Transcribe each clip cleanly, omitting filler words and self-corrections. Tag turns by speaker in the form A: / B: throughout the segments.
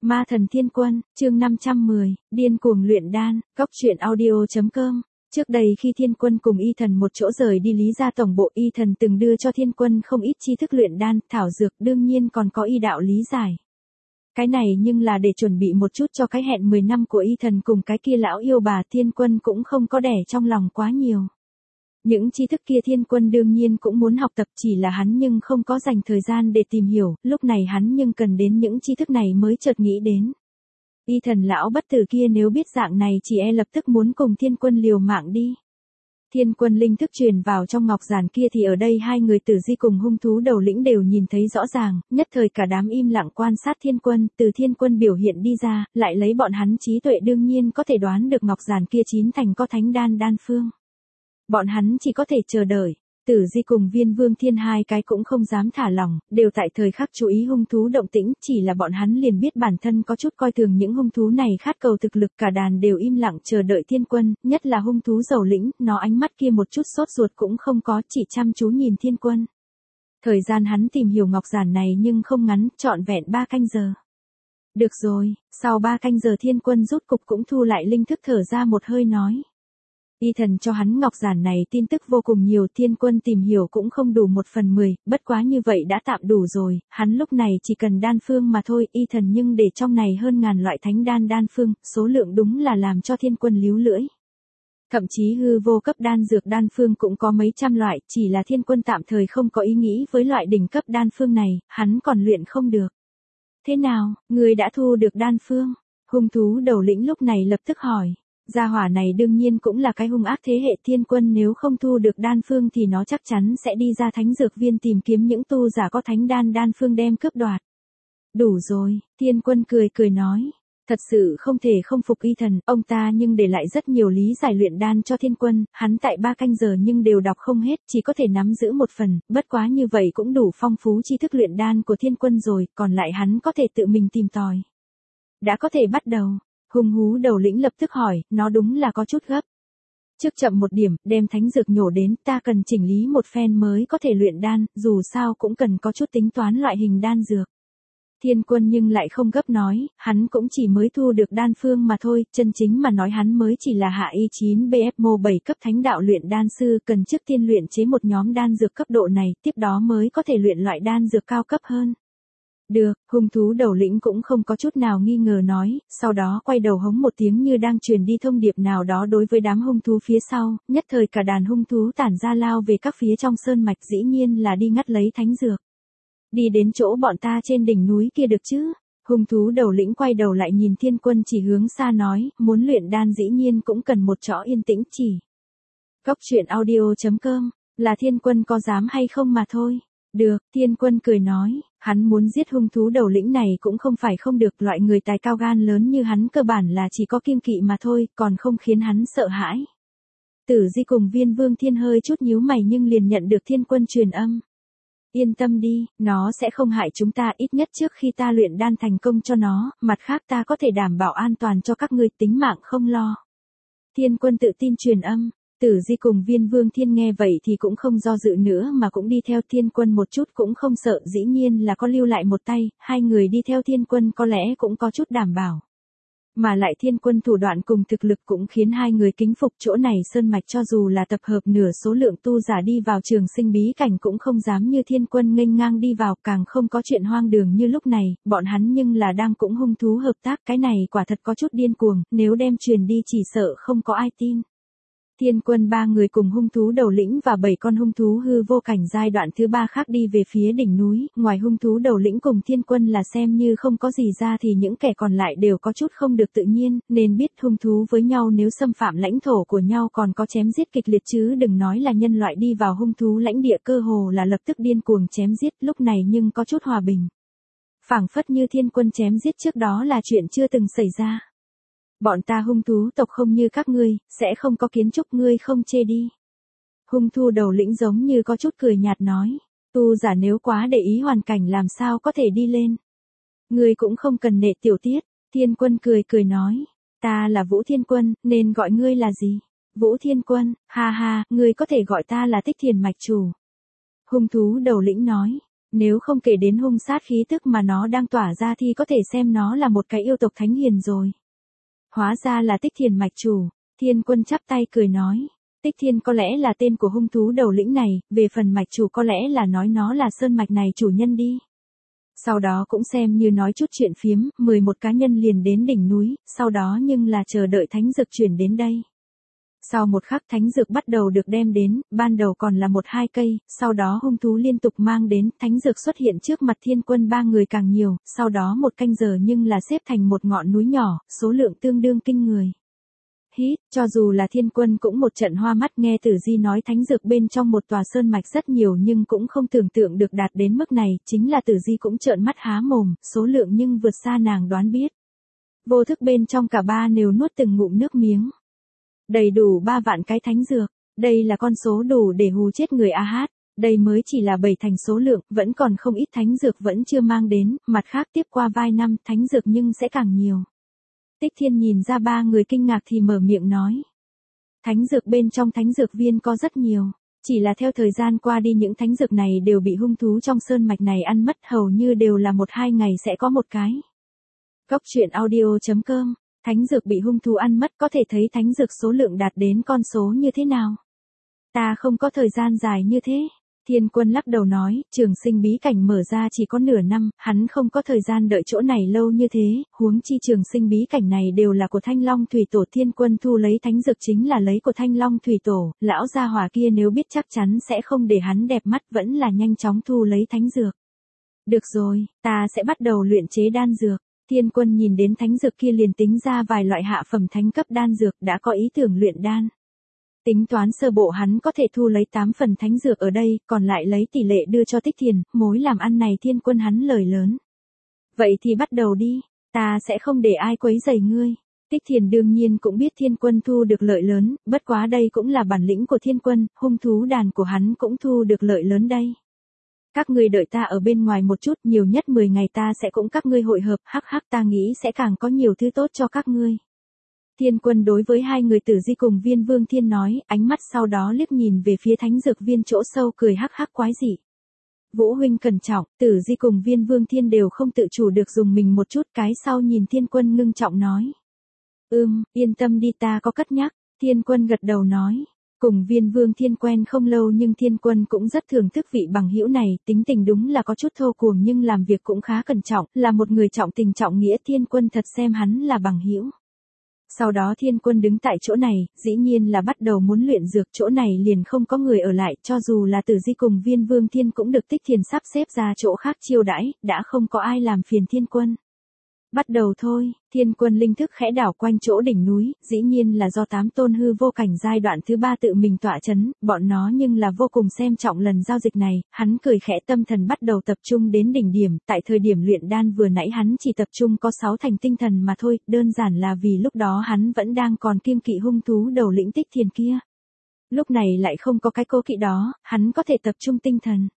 A: Ma thần thiên quân, chương 510, điên cuồng luyện đan, góc truyện audio.com. Trước đây khi thiên quân cùng y thần một chỗ rời đi Lý gia tổng bộ, y thần từng đưa cho thiên quân không ít tri thức luyện đan, thảo dược, đương nhiên còn có y đạo lý giải. Cái này nhưng là để chuẩn bị một chút cho cái hẹn 10 năm của y thần cùng cái kia lão yêu bà. Thiên quân cũng không có đẻ trong lòng quá nhiều. Những tri thức kia thiên quân đương nhiên cũng muốn học tập, chỉ là hắn nhưng không có dành thời gian để tìm hiểu, lúc này hắn nhưng cần đến những tri thức này mới chợt nghĩ đến. Y thần lão bất tử kia nếu biết dạng này chỉ lập tức muốn cùng thiên quân liều mạng đi. Thiên quân linh thức truyền vào trong ngọc giản kia thì ở đây hai người Tử Di cùng hung thú đầu lĩnh đều nhìn thấy rõ ràng, nhất thời cả đám im lặng quan sát thiên quân, từ thiên quân biểu hiện đi ra, lại lấy bọn hắn trí tuệ đương nhiên có thể đoán được ngọc giản kia chín thành có thánh đan đan phương. Bọn hắn chỉ có thể chờ đợi. Tử Di cùng Viên Vương Thiên hai cái cũng không dám thả lỏng, đều tại thời khắc chú ý hung thú động tĩnh, chỉ là bọn hắn liền biết bản thân có chút coi thường những hung thú này khát cầu thực lực, cả đàn đều im lặng chờ đợi thiên quân, nhất là hung thú đầu lĩnh, nó ánh mắt kia một chút sốt ruột cũng không có, chỉ chăm chú nhìn thiên quân. Thời gian hắn tìm hiểu ngọc giản này nhưng không ngắn, trọn vẹn 3 canh giờ. Được rồi, sau 3 canh giờ thiên quân rốt cục cũng thu lại linh thức, thở ra một hơi nói. Y thần cho hắn ngọc giản này tin tức vô cùng nhiều, thiên quân tìm hiểu cũng không đủ 1/10, bất quá như vậy đã tạm đủ rồi, hắn lúc này chỉ cần đan phương mà thôi, y thần nhưng để trong này hơn ngàn loại thánh đan đan phương, số lượng đúng là làm cho thiên quân líu lưỡi. Thậm chí hư vô cấp đan dược đan phương cũng có mấy trăm loại, chỉ là thiên quân tạm thời không có ý nghĩ với loại đỉnh cấp đan phương này, hắn còn luyện không được. Thế nào, người đã thu được đan phương? Hung thú đầu lĩnh lúc này lập tức hỏi. Gia hỏa này đương nhiên cũng là cái hung ác thế hệ, thiên quân nếu không thu được đan phương thì nó chắc chắn sẽ đi ra thánh dược viên tìm kiếm những tu giả có thánh đan đan phương đem cướp đoạt. Đủ rồi, thiên quân cười nói. Thật sự không thể không phục y thần, ông ta nhưng để lại rất nhiều lý giải luyện đan cho thiên quân, hắn tại 3 canh giờ nhưng đều đọc không hết, chỉ có thể nắm giữ một phần, bất quá như vậy cũng đủ phong phú tri thức luyện đan của thiên quân rồi, còn lại hắn có thể tự mình tìm tòi. Đã có thể bắt đầu. Hung thú đầu lĩnh lập tức hỏi, nó đúng là có chút gấp. Trước chậm một điểm, đem thánh dược nhổ đến, ta cần chỉnh lý một phen mới có thể luyện đan, dù sao cũng cần có chút tính toán loại hình đan dược. Thiên quân nhưng lại không gấp nói, hắn cũng chỉ mới thu được đan phương mà thôi, chân chính mà nói hắn mới chỉ là hạ y 9 BFMO 7 cấp thánh đạo luyện đan sư, cần trước tiên luyện chế một nhóm đan dược cấp độ này, tiếp đó mới có thể luyện loại đan dược cao cấp hơn. Được, hung thú đầu lĩnh cũng không có chút nào nghi ngờ nói, sau đó quay đầu hống một tiếng như đang truyền đi thông điệp nào đó đối với đám hung thú phía sau, nhất thời cả đàn hung thú tản ra lao về các phía trong sơn mạch, dĩ nhiên là đi ngắt lấy thánh dược. Đi đến chỗ bọn ta trên đỉnh núi kia được chứ? Hung thú đầu lĩnh quay đầu lại nhìn thiên quân chỉ hướng xa nói, muốn luyện đan dĩ nhiên cũng cần một chỗ yên tĩnh chỉ. Góc truyện audio.com, là thiên quân có dám hay không mà thôi. Được, thiên quân cười nói, hắn muốn giết hung thú đầu lĩnh này cũng không phải không được, loại người tài cao gan lớn như hắn cơ bản là chỉ có kiêng kỵ mà thôi, còn không khiến hắn sợ hãi. Tử Di cùng Viên Vương Thiên hơi chút nhíu mày nhưng liền nhận được thiên quân truyền âm. Yên tâm đi, nó sẽ không hại chúng ta, ít nhất trước khi ta luyện đan thành công cho nó, mặt khác ta có thể đảm bảo an toàn cho các ngươi, tính mạng không lo. Thiên quân tự tin truyền âm. Tử Di cùng Viên Vương Thiên nghe vậy thì cũng không do dự nữa mà cũng đi theo thiên quân, một chút cũng không sợ, dĩ nhiên là có lưu lại một tay, hai người đi theo thiên quân có lẽ cũng có chút đảm bảo. Mà lại thiên quân thủ đoạn cùng thực lực cũng khiến hai người kính phục, chỗ này sơn mạch cho dù là tập hợp nửa số lượng tu giả đi vào trường sinh bí cảnh cũng không dám như thiên quân nghênh ngang đi vào, càng không có chuyện hoang đường như lúc này, bọn hắn nhưng là đang cũng hung thú hợp tác, cái này quả thật có chút điên cuồng, nếu đem truyền đi chỉ sợ không có ai tin. Thiên quân 3 người cùng hung thú đầu lĩnh và 7 con hung thú hư vô cảnh giai đoạn thứ 3 khác đi về phía đỉnh núi, ngoài hung thú đầu lĩnh cùng thiên quân là xem như không có gì ra thì những kẻ còn lại đều có chút không được tự nhiên, nên biết hung thú với nhau nếu xâm phạm lãnh thổ của nhau còn có chém giết kịch liệt, chứ đừng nói là nhân loại đi vào hung thú lãnh địa cơ hồ là lập tức điên cuồng chém giết, lúc này nhưng có chút hòa bình. Phảng phất như thiên quân chém giết trước đó là chuyện chưa từng xảy ra. Bọn ta hung thú tộc không như các ngươi, sẽ không có kiến trúc, ngươi không chê đi. Hung thú đầu lĩnh giống như có chút cười nhạt nói, tu giả nếu quá để ý hoàn cảnh làm sao có thể đi lên. Ngươi cũng không cần nể tiểu tiết, thiên quân cười nói, ta là Vũ Thiên Quân, nên gọi ngươi là gì? Vũ Thiên Quân, ha ha, ngươi có thể gọi ta là Tích Thiền Mạch Chủ. Hung thú đầu lĩnh nói, Nếu không kể đến hung sát khí tức mà nó đang tỏa ra thì có thể xem nó là một cái yêu tộc thánh hiền rồi. Hóa ra là Tích Thiền mạch chủ, Thiên Quân chắp tay cười nói. Tích Thiên có lẽ là tên của hung thú đầu lĩnh này, về phần mạch chủ có lẽ là nói nó là sơn mạch này chủ nhân đi. Sau đó cũng xem như nói chút chuyện phiếm, 11 cá nhân liền đến đỉnh núi, sau đó nhưng là chờ đợi thánh dược chuyển đến đây. Sau một khắc thánh dược bắt đầu được đem đến, ban đầu còn là 1-2 cây, sau đó hung thú liên tục mang đến, thánh dược xuất hiện trước mặt Thiên Quân 3 người càng nhiều, sau đó 1 canh giờ nhưng là xếp thành một ngọn núi nhỏ, số lượng tương đương kinh người. Hít, cho dù là Thiên Quân cũng một trận hoa mắt nghe Tử Di nói thánh dược bên trong một tòa sơn mạch rất nhiều nhưng cũng không tưởng tượng được đạt đến mức này, chính là Tử Di cũng trợn mắt há mồm, số lượng nhưng vượt xa nàng đoán biết. Vô thức bên trong cả ba đều nuốt từng ngụm nước miếng. Đầy đủ 3 vạn cái thánh dược, đây là con số đủ để hù chết người A Hát, đây mới chỉ là 7 thành số lượng, vẫn còn không ít thánh dược vẫn chưa mang đến, mặt khác tiếp qua vài năm thánh dược nhưng sẽ càng nhiều. Tích Thiên nhìn ra 3 người kinh ngạc thì mở miệng nói. Thánh dược bên trong thánh dược viên có rất nhiều, chỉ là theo thời gian qua đi những thánh dược này đều bị hung thú trong sơn mạch này ăn mất hầu như đều là 1-2 ngày sẽ có một cái. Góc truyện audio.com, thánh dược bị hung thú ăn mất có thể thấy thánh dược số lượng đạt đến con số như thế nào. Ta không có thời gian dài như thế. Thiên Quân lắc đầu nói, trường sinh bí cảnh mở ra chỉ có nửa năm, hắn không có thời gian đợi chỗ này lâu như thế, huống chi trường sinh bí cảnh này đều là của Thanh Long Thủy Tổ. Thiên Quân thu lấy thánh dược chính là lấy của Thanh Long Thủy Tổ, lão gia hỏa kia nếu biết chắc chắn sẽ không để hắn đẹp mắt vẫn là nhanh chóng thu lấy thánh dược. Được rồi, ta sẽ bắt đầu luyện chế đan dược. Thiên Quân nhìn đến thánh dược kia liền tính ra vài loại hạ phẩm thánh cấp đan dược đã có ý tưởng luyện đan. Tính toán sơ bộ hắn có thể thu lấy 8 phần thánh dược ở đây, còn lại lấy tỷ lệ đưa cho Tích Thiền, mối làm ăn này Thiên Quân hắn lời lớn. Vậy thì bắt đầu đi, ta sẽ không để ai quấy rầy ngươi. Tích Thiền đương nhiên cũng biết Thiên Quân thu được lợi lớn, bất quá đây cũng là bản lĩnh của Thiên Quân, hung thú đàn của hắn cũng thu được lợi lớn đây. Các ngươi đợi ta ở bên ngoài một chút, nhiều nhất 10 ngày ta sẽ cùng các ngươi hội hợp, hắc hắc ta nghĩ sẽ càng có nhiều thứ tốt cho các ngươi. Thiên Quân đối với 2 người Tử Di cùng Viên Vương Thiên nói, ánh mắt sau đó liếc nhìn về phía thánh dược viên chỗ sâu cười hắc hắc quái dị. Vũ huynh cẩn trọng, Tử Di cùng Viên Vương Thiên đều không tự chủ được dùng mình một chút, cái sau nhìn Thiên Quân ngưng trọng nói. Yên tâm đi ta có cất nhắc, Thiên Quân gật đầu nói. Cùng Viên Vương Thiên quen không lâu nhưng Thiên Quân cũng rất thưởng thức vị bằng hữu này, tính tình đúng là có chút thô cuồng nhưng làm việc cũng khá cẩn trọng, là một người trọng tình trọng nghĩa. Thiên Quân thật xem hắn là bằng hữu. Sau đó Thiên Quân đứng tại chỗ này, dĩ nhiên là bắt đầu muốn luyện dược, chỗ này liền không có người ở lại, cho dù là Tử Di cùng Viên Vương Thiên cũng được Tích Thiền sắp xếp ra chỗ khác chiêu đãi, đã không có ai làm phiền Thiên Quân. Bắt đầu thôi, Thiên Quân linh thức khẽ đảo quanh chỗ đỉnh núi, dĩ nhiên là do 8 tôn hư vô cảnh giai đoạn thứ 3 tự mình tọa chấn, bọn nó nhưng là vô cùng xem trọng lần giao dịch này, hắn cười khẽ tâm thần bắt đầu tập trung đến đỉnh điểm, tại thời điểm luyện đan vừa nãy hắn chỉ tập trung có 6 thành tinh thần mà thôi, đơn giản là vì lúc đó hắn vẫn đang còn kiêng kỵ hung thú đầu lĩnh Tích Thiền kia. Lúc này lại không có cái cố kỵ đó, hắn có thể tập trung tinh thần.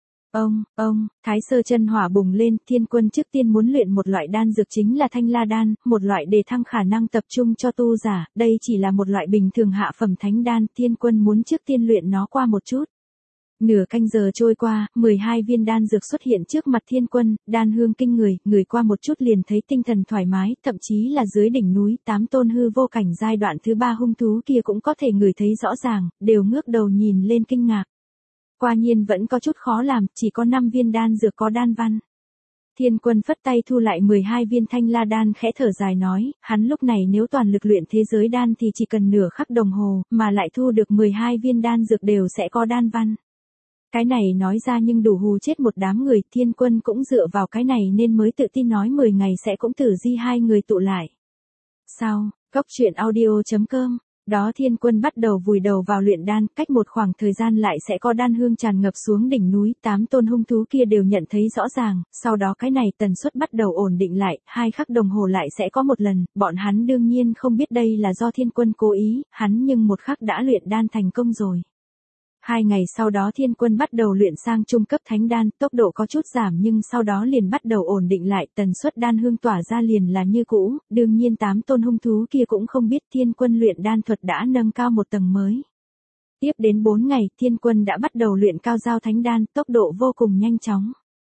A: Thái sơ chân hỏa bùng lên, Thiên Quân trước tiên muốn luyện một loại đan dược chính là Thanh La đan, một loại đề thăng khả năng tập trung cho tu giả, đây chỉ là một loại bình thường hạ phẩm thánh đan, Thiên Quân muốn trước tiên luyện nó qua một chút. Nửa canh giờ trôi qua, 12 viên đan dược xuất hiện trước mặt Thiên Quân, đan hương kinh người, người qua một chút liền thấy tinh thần thoải mái, thậm chí là dưới đỉnh núi, 8 tôn hư vô cảnh giai đoạn thứ 3 hung thú kia cũng có thể ngửi thấy rõ ràng, đều ngước đầu nhìn lên kinh ngạc. Quả nhiên vẫn có chút khó làm, chỉ có 5 viên đan dược có đan văn. Thiên Quân phất tay thu lại 12 viên Thanh La đan khẽ thở dài nói, hắn lúc này nếu toàn lực luyện thế giới đan thì chỉ cần nửa khắc đồng hồ, mà lại thu được 12 viên đan dược đều sẽ có đan văn. Cái này nói ra nhưng đủ hù chết một đám người, Thiên Quân cũng dựa vào cái này nên mới tự tin nói 10 ngày sẽ cũng Tử Di 2 người tụ lại. Sau, góc truyện audio.com. Đó Thiên Quân bắt đầu vùi đầu vào luyện đan, cách một khoảng thời gian lại sẽ có đan hương tràn ngập xuống đỉnh núi, 8 tôn hung thú kia đều nhận thấy rõ ràng, sau đó cái này tần suất bắt đầu ổn định lại, 2 khắc đồng hồ lại sẽ có một lần, bọn hắn đương nhiên không biết đây là do Thiên Quân cố ý, hắn nhưng một khắc đã luyện đan thành công rồi. 2 ngày sau đó Thiên Quân bắt đầu luyện sang trung cấp thánh đan, tốc độ có chút giảm nhưng sau đó liền bắt đầu ổn định lại, tần suất đan hương tỏa ra liền là như cũ, đương nhiên 8 tôn hung thú kia cũng không biết Thiên Quân luyện đan thuật đã nâng cao một tầng mới. Tiếp đến 4 ngày, Thiên Quân đã bắt đầu luyện cao giao thánh đan, tốc độ vô cùng nhanh chóng.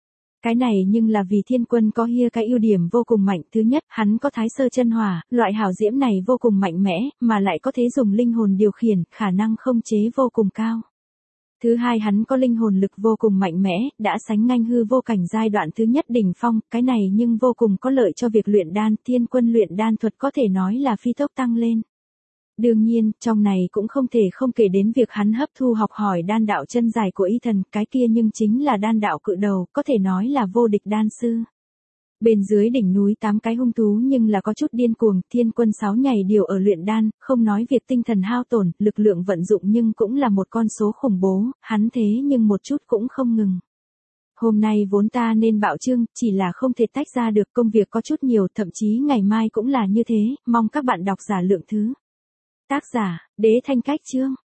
A: Cái này nhưng là vì Thiên Quân có hia cái ưu điểm vô cùng mạnh. Thứ nhất, hắn có Thái Sơ chân hỏa, loại hảo diễm này vô cùng mạnh mẽ, mà lại có thể dùng linh hồn điều khiển, khả năng không chế vô cùng cao. Thứ hai, hắn có linh hồn lực vô cùng mạnh mẽ, đã sánh ngang hư vô cảnh giai đoạn thứ nhất đỉnh phong, cái này nhưng vô cùng có lợi cho việc luyện đan. Thiên Quân luyện đan thuật có thể nói là phi tốc tăng lên. Đương nhiên, trong này cũng không thể không kể đến việc hắn hấp thu học hỏi đan đạo chân dài của Ethan, cái kia nhưng chính là đan đạo cự đầu, có thể nói là vô địch đan sư. Bên dưới đỉnh núi 8 cái hung thú nhưng là có chút điên cuồng. Thiên Quân 6 nhảy điều ở luyện đan, không nói việc tinh thần hao tổn, lực lượng vận dụng nhưng cũng là một con số khủng bố, hắn thế nhưng một chút cũng không ngừng. Hôm nay vốn ta nên bạo chương, chỉ là không thể tách ra được, công việc có chút nhiều, thậm chí ngày mai cũng là như thế, mong các bạn đọc giả lượng thứ. Tác giả, Đế Thanh Cách Chương.